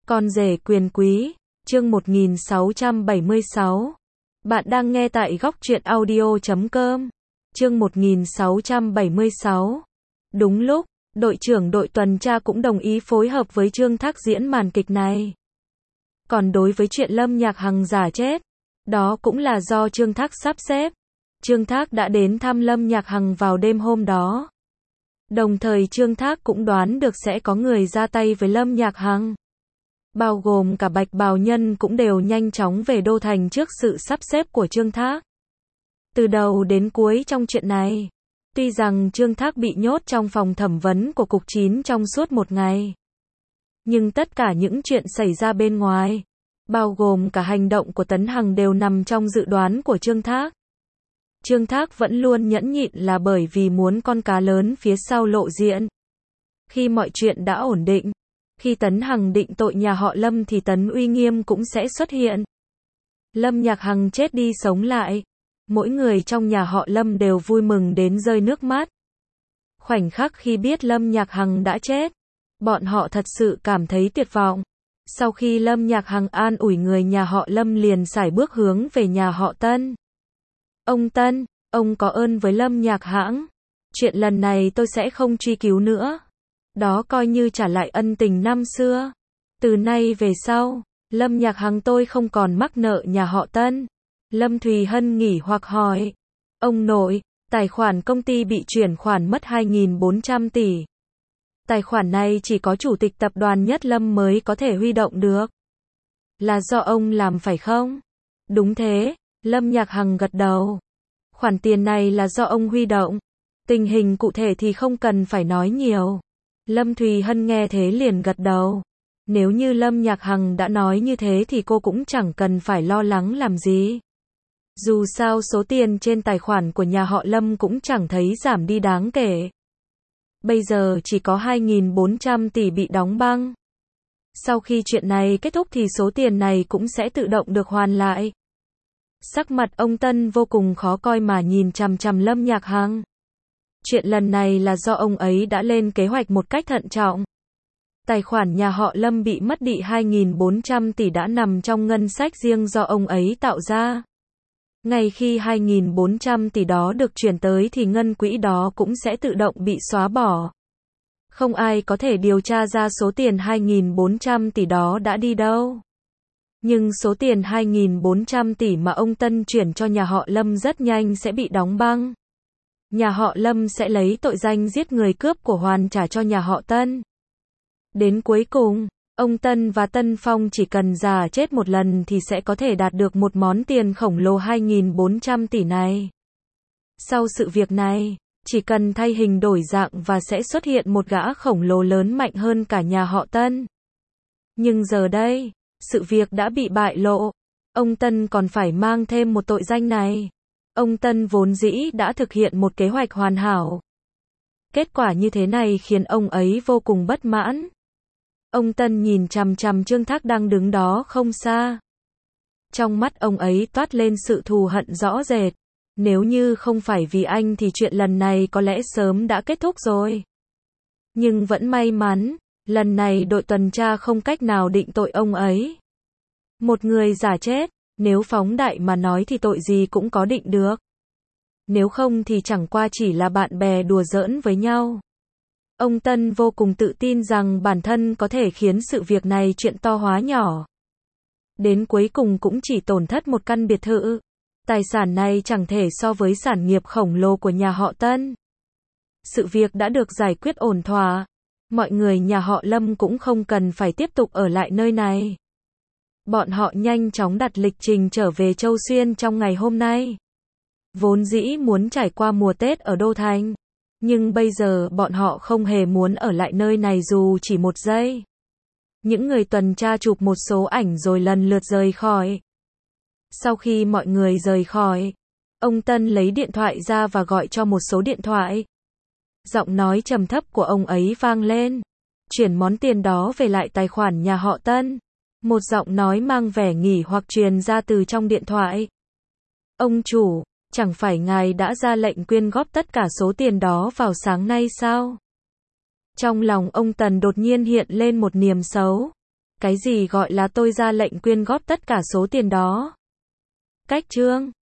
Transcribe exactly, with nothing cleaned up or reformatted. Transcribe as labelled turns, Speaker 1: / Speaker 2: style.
Speaker 1: Con rể quyền quý, chương một nghìn sáu trăm bảy mươi sáu. Bạn đang nghe tại góc truyện audio chấm com. Chương một nghìn sáu trăm bảy mươi sáu. Đúng lúc, đội trưởng đội tuần tra cũng đồng ý phối hợp với Trương Thác diễn màn kịch này. Còn đối với chuyện Lâm Nhạc Hằng giả chết, đó cũng là do Trương Thác sắp xếp. Trương Thác đã đến thăm Lâm Nhạc Hằng vào đêm hôm đó. Đồng thời Trương Thác cũng đoán được sẽ có người ra tay với Lâm Nhạc Hằng. Bao gồm cả Bạch Bào Nhân cũng đều nhanh chóng về Đô Thành trước sự sắp xếp của Trương Thác. Từ đầu đến cuối trong chuyện này, tuy rằng Trương Thác bị nhốt trong phòng thẩm vấn của Cục chín trong suốt một ngày, nhưng tất cả những chuyện xảy ra bên ngoài, bao gồm cả hành động của Tấn Hằng đều nằm trong dự đoán của Trương Thác. Trương Thác vẫn luôn nhẫn nhịn là bởi vì muốn con cá lớn phía sau lộ diện. Khi mọi chuyện đã ổn định, khi Tấn Hằng định tội nhà họ Lâm thì Tấn Uy Nghiêm cũng sẽ xuất hiện. Lâm Nhạc Hằng chết đi sống lại. Mỗi người trong nhà họ Lâm đều vui mừng đến rơi nước mắt. Khoảnh khắc khi biết Lâm Nhạc Hằng đã chết, bọn họ thật sự cảm thấy tuyệt vọng. Sau khi Lâm Nhạc Hằng an ủi người nhà họ Lâm liền sải bước hướng về nhà họ Tân. Ông Tân, ông có ơn với Lâm Nhạc Hãng. Chuyện lần này tôi sẽ không truy cứu nữa. Đó coi như trả lại ân tình năm xưa. Từ nay về sau, Lâm Nhạc Hằng tôi không còn mắc nợ nhà họ Tân. Lâm Thùy Hân nghỉ hoặc hỏi. Ông nội, tài khoản công ty bị chuyển khoản mất hai nghìn bốn trăm tỷ. Tài khoản này chỉ có chủ tịch tập đoàn Nhất Lâm mới có thể huy động được. Là do ông làm phải không? Đúng thế, Lâm Nhạc Hằng gật đầu. Khoản tiền này là do ông huy động. Tình hình cụ thể thì không cần phải nói nhiều. Lâm Thùy Hân nghe thế liền gật đầu. Nếu như Lâm Nhạc Hằng đã nói như thế thì cô cũng chẳng cần phải lo lắng làm gì. Dù sao số tiền trên tài khoản của nhà họ Lâm cũng chẳng thấy giảm đi đáng kể. Bây giờ chỉ có hai nghìn bốn trăm tỷ bị đóng băng. Sau khi chuyện này kết thúc thì số tiền này cũng sẽ tự động được hoàn lại. Sắc mặt ông Tân vô cùng khó coi mà nhìn chằm chằm Lâm Nhạc Hằng. Chuyện lần này là do ông ấy đã lên kế hoạch một cách thận trọng. Tài khoản nhà họ Lâm bị mất đi hai nghìn bốn trăm tỷ đã nằm trong ngân sách riêng do ông ấy tạo ra. Ngay khi hai nghìn bốn trăm tỷ đó được chuyển tới thì ngân quỹ đó cũng sẽ tự động bị xóa bỏ. Không ai có thể điều tra ra số tiền hai nghìn bốn trăm tỷ đó đã đi đâu. Nhưng số tiền hai nghìn bốn trăm tỷ mà ông Tân chuyển cho nhà họ Lâm rất nhanh sẽ bị đóng băng. Nhà họ Lâm sẽ lấy tội danh giết người cướp của hoàn trả cho nhà họ Tân. Đến cuối cùng, ông Tân và Tân Phong chỉ cần già chết một lần thì sẽ có thể đạt được một món tiền khổng lồ hai nghìn bốn trăm tỷ này. Sau sự việc này, chỉ cần thay hình đổi dạng và sẽ xuất hiện một gã khổng lồ lớn mạnh hơn cả nhà họ Tân. Nhưng giờ đây, sự việc đã bị bại lộ. Ông Tân còn phải mang thêm một tội danh này. Ông Tân vốn dĩ đã thực hiện một kế hoạch hoàn hảo. Kết quả như thế này khiến ông ấy vô cùng bất mãn. Ông Tân nhìn chằm chằm Trương Thác đang đứng đó không xa. Trong mắt ông ấy toát lên sự thù hận rõ rệt. Nếu như không phải vì anh thì chuyện lần này có lẽ sớm đã kết thúc rồi. Nhưng vẫn may mắn, lần này đội tuần tra không cách nào định tội ông ấy. Một người giả chết, nếu phóng đại mà nói thì tội gì cũng có định được. Nếu không thì chẳng qua chỉ là bạn bè đùa giỡn với nhau. Ông Tân vô cùng tự tin rằng bản thân có thể khiến sự việc này chuyện to hóa nhỏ. Đến cuối cùng cũng chỉ tổn thất một căn biệt thự. Tài sản này chẳng thể so với sản nghiệp khổng lồ của nhà họ Tân. Sự việc đã được giải quyết ổn thỏa. Mọi người nhà họ Lâm cũng không cần phải tiếp tục ở lại nơi này. Bọn họ nhanh chóng đặt lịch trình trở về Châu Xuyên trong ngày hôm nay. Vốn dĩ muốn trải qua mùa Tết ở Đô Thành. Nhưng bây giờ bọn họ không hề muốn ở lại nơi này dù chỉ một giây. Những người tuần tra chụp một số ảnh rồi lần lượt rời khỏi. Sau khi mọi người rời khỏi, ông Tân lấy điện thoại ra và gọi cho một số điện thoại. Giọng nói trầm thấp của ông ấy vang lên. Chuyển món tiền đó về lại tài khoản nhà họ Tân. Một giọng nói mang vẻ nghỉ hoặc truyền ra từ trong điện thoại. Ông chủ, chẳng phải ngài đã ra lệnh quyên góp tất cả số tiền đó vào sáng nay sao? Trong lòng ông Tần đột nhiên hiện lên một niềm xấu. Cái gì gọi là tôi ra lệnh quyên góp tất cả số tiền đó? Cách chương